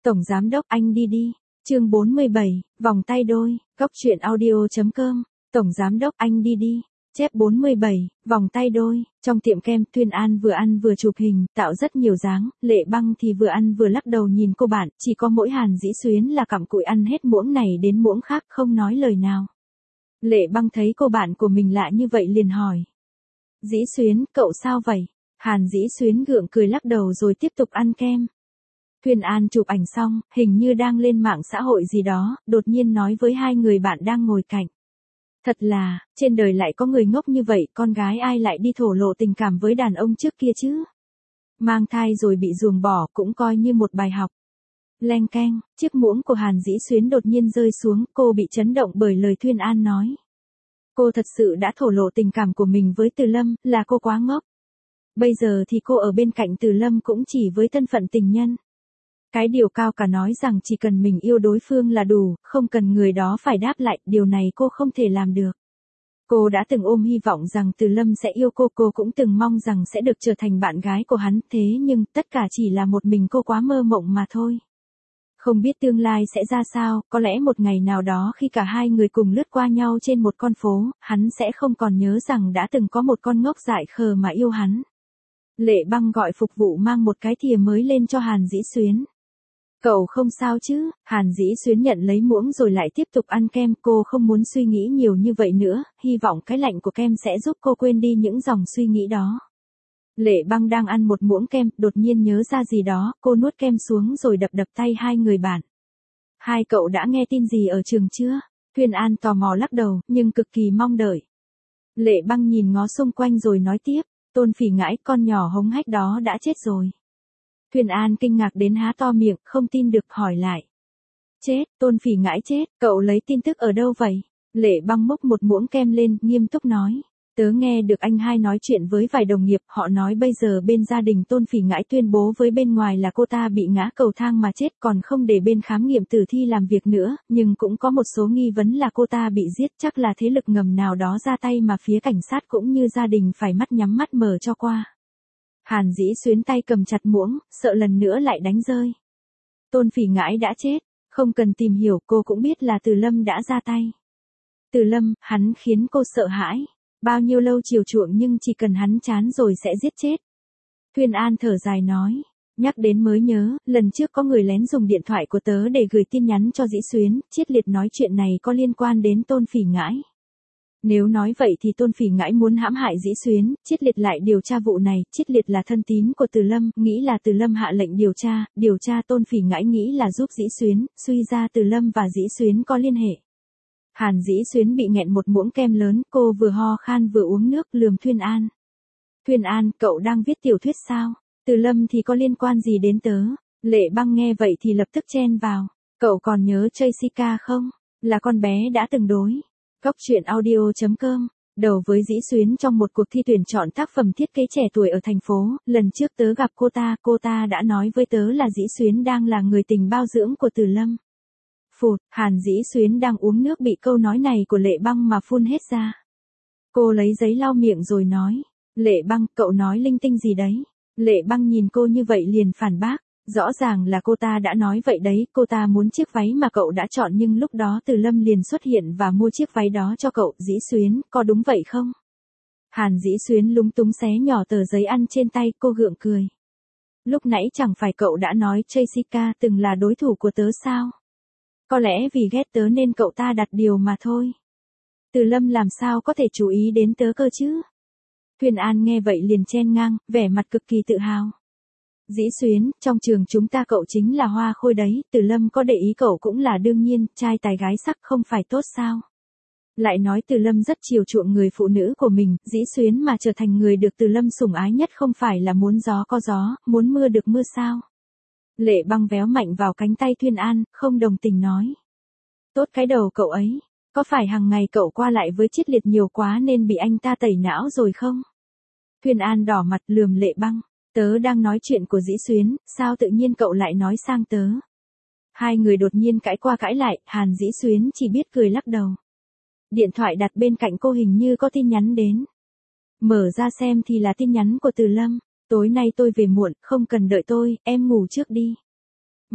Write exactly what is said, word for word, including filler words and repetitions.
Tổng giám đốc anh đi đi. Chương bốn mươi bảy, vòng tay đôi, góc truyện audio.com. Tổng giám đốc anh đi đi. Chép bốn mươi bảy, vòng tay đôi. Trong tiệm kem, Thuyên An vừa ăn vừa chụp hình, tạo rất nhiều dáng. Lệ Băng thì vừa ăn vừa lắc đầu nhìn cô bạn, chỉ có mỗi Hàn Dĩ Xuyến là cặm cụi ăn hết muỗng này đến muỗng khác, không nói lời nào. Lệ Băng thấy cô bạn của mình lạ như vậy liền hỏi. Dĩ Xuyến, cậu sao vậy? Hàn Dĩ Xuyến gượng cười lắc đầu rồi tiếp tục ăn kem. Thuyên An chụp ảnh xong, hình như đang lên mạng xã hội gì đó, đột nhiên nói với hai người bạn đang ngồi cạnh. Thật là, trên đời lại có người ngốc như vậy, con gái ai lại đi thổ lộ tình cảm với đàn ông trước kia chứ? Mang thai rồi bị ruồng bỏ cũng coi như một bài học. Leng keng, chiếc muỗng của Hàn Dĩ Xuyến đột nhiên rơi xuống, cô bị chấn động bởi lời Thuyên An nói. Cô thật sự đã thổ lộ tình cảm của mình với Từ Lâm, là cô quá ngốc. Bây giờ thì cô ở bên cạnh Từ Lâm cũng chỉ với thân phận tình nhân. Cái điều cao cả nói rằng chỉ cần mình yêu đối phương là đủ, không cần người đó phải đáp lại, điều này cô không thể làm được. Cô đã từng ôm hy vọng rằng Từ Lâm sẽ yêu cô, cô cũng từng mong rằng sẽ được trở thành bạn gái của hắn, thế nhưng tất cả chỉ là một mình cô quá mơ mộng mà thôi. Không biết tương lai sẽ ra sao, có lẽ một ngày nào đó khi cả hai người cùng lướt qua nhau trên một con phố, hắn sẽ không còn nhớ rằng đã từng có một con ngốc dại khờ mà yêu hắn. Lệ Băng gọi phục vụ mang một cái thìa mới lên cho Hàn Dĩ Xuyến. Cậu không sao chứ? Hàn Dĩ Xuyến nhận lấy muỗng rồi lại tiếp tục ăn kem, cô không muốn suy nghĩ nhiều như vậy nữa, hy vọng cái lạnh của kem sẽ giúp cô quên đi những dòng suy nghĩ đó. Lệ Băng đang ăn một muỗng kem, đột nhiên nhớ ra gì đó, cô nuốt kem xuống rồi đập đập tay hai người bạn. Hai cậu đã nghe tin gì ở trường chưa? Thuyên An tò mò lắc đầu, nhưng cực kỳ mong đợi. Lệ Băng nhìn ngó xung quanh rồi nói tiếp, Tôn Phỉ Ngãi, con nhỏ hống hách đó đã chết rồi. Thuyên An kinh ngạc đến há to miệng, không tin được, hỏi lại. Chết, Tôn Phỉ Ngãi chết, cậu lấy tin tức ở đâu vậy? Lệ Băng múc một muỗng kem lên, nghiêm túc nói. Tớ nghe được anh hai nói chuyện với vài đồng nghiệp, họ nói bây giờ bên gia đình Tôn Phỉ Ngãi tuyên bố với bên ngoài là cô ta bị ngã cầu thang mà chết, còn không để bên khám nghiệm tử thi làm việc nữa, nhưng cũng có một số nghi vấn là cô ta bị giết, chắc là thế lực ngầm nào đó ra tay mà phía cảnh sát cũng như gia đình phải mắt nhắm mắt mở cho qua. Hàn Dĩ Xuyến tay cầm chặt muỗng, sợ lần nữa lại đánh rơi. Tôn Phỉ Ngãi đã chết, không cần tìm hiểu, cô cũng biết là Từ Lâm đã ra tay. Từ Lâm, hắn khiến cô sợ hãi. Bao nhiêu lâu chiều chuộng nhưng chỉ cần hắn chán rồi sẽ giết chết. Thuyên An thở dài nói. Nhắc đến mới nhớ, lần trước có người lén dùng điện thoại của tớ để gửi tin nhắn cho Dĩ Xuyến, Triết Liệt nói chuyện này có liên quan đến Tôn Phỉ Ngãi. Nếu nói vậy thì Tôn Phỉ Ngãi muốn hãm hại Dĩ Xuyến, Triết Liệt lại điều tra vụ này, Triết Liệt là thân tín của Từ Lâm, nghĩ là Từ Lâm hạ lệnh điều tra, điều tra Tôn Phỉ Ngãi nghĩ là giúp Dĩ Xuyến, suy ra Từ Lâm và Dĩ Xuyến có liên hệ. Hàn Dĩ Xuyến bị nghẹn một muỗng kem lớn, cô vừa ho khan vừa uống nước, lườm Thuyên An. Thuyên An, cậu đang viết tiểu thuyết sao? Từ Lâm thì có liên quan gì đến tớ? Lệ Băng nghe vậy thì lập tức chen vào. Cậu còn nhớ Jessica không? Là con bé đã từng đối. Góc truyện audio.com. Đầu với Dĩ Xuyến trong một cuộc thi tuyển chọn tác phẩm thiết kế trẻ tuổi ở thành phố, lần trước tớ gặp cô ta, cô ta đã nói với tớ là Dĩ Xuyến đang là người tình bao dưỡng của Từ Lâm. Phụt, Hàn Dĩ Xuyến đang uống nước bị câu nói này của Lệ Băng mà phun hết ra. Cô lấy giấy lau miệng rồi nói. Lệ Băng, cậu nói linh tinh gì đấy? Lệ Băng nhìn cô như vậy liền phản bác. Rõ ràng là cô ta đã nói vậy đấy, cô ta muốn chiếc váy mà cậu đã chọn nhưng lúc đó Từ Lâm liền xuất hiện và mua chiếc váy đó cho cậu. Dĩ Xuyến, có đúng vậy không? Hàn Dĩ Xuyến lúng túng xé nhỏ tờ giấy ăn trên tay, cô gượng cười. Lúc nãy chẳng phải cậu đã nói Jessica từng là đối thủ của tớ sao? Có lẽ vì ghét tớ nên cậu ta đặt điều mà thôi. Từ Lâm làm sao có thể chú ý đến tớ cơ chứ? Thuyên An nghe vậy liền chen ngang, vẻ mặt cực kỳ tự hào. Dĩ Xuyến, trong trường chúng ta cậu chính là hoa khôi đấy, Từ Lâm có để ý cậu cũng là đương nhiên, trai tài gái sắc không phải tốt sao? Lại nói Từ Lâm rất chiều chuộng người phụ nữ của mình, Dĩ Xuyến mà trở thành người được Từ Lâm sủng ái nhất không phải là muốn gió có gió, muốn mưa được mưa sao? Lệ Băng véo mạnh vào cánh tay Thuyên An, không đồng tình nói. Tốt cái đầu cậu ấy, có phải hàng ngày cậu qua lại với Triết Liệt nhiều quá nên bị anh ta tẩy não rồi không? Thuyên An đỏ mặt lườm Lệ Băng, tớ đang nói chuyện của Dĩ Xuyến, sao tự nhiên cậu lại nói sang tớ? Hai người đột nhiên cãi qua cãi lại, Hàn Dĩ Xuyến chỉ biết cười lắc đầu. Điện thoại đặt bên cạnh cô hình như có tin nhắn đến. Mở ra xem thì là tin nhắn của Từ Lâm. Tối nay tôi về muộn, không cần đợi tôi, em ngủ trước đi.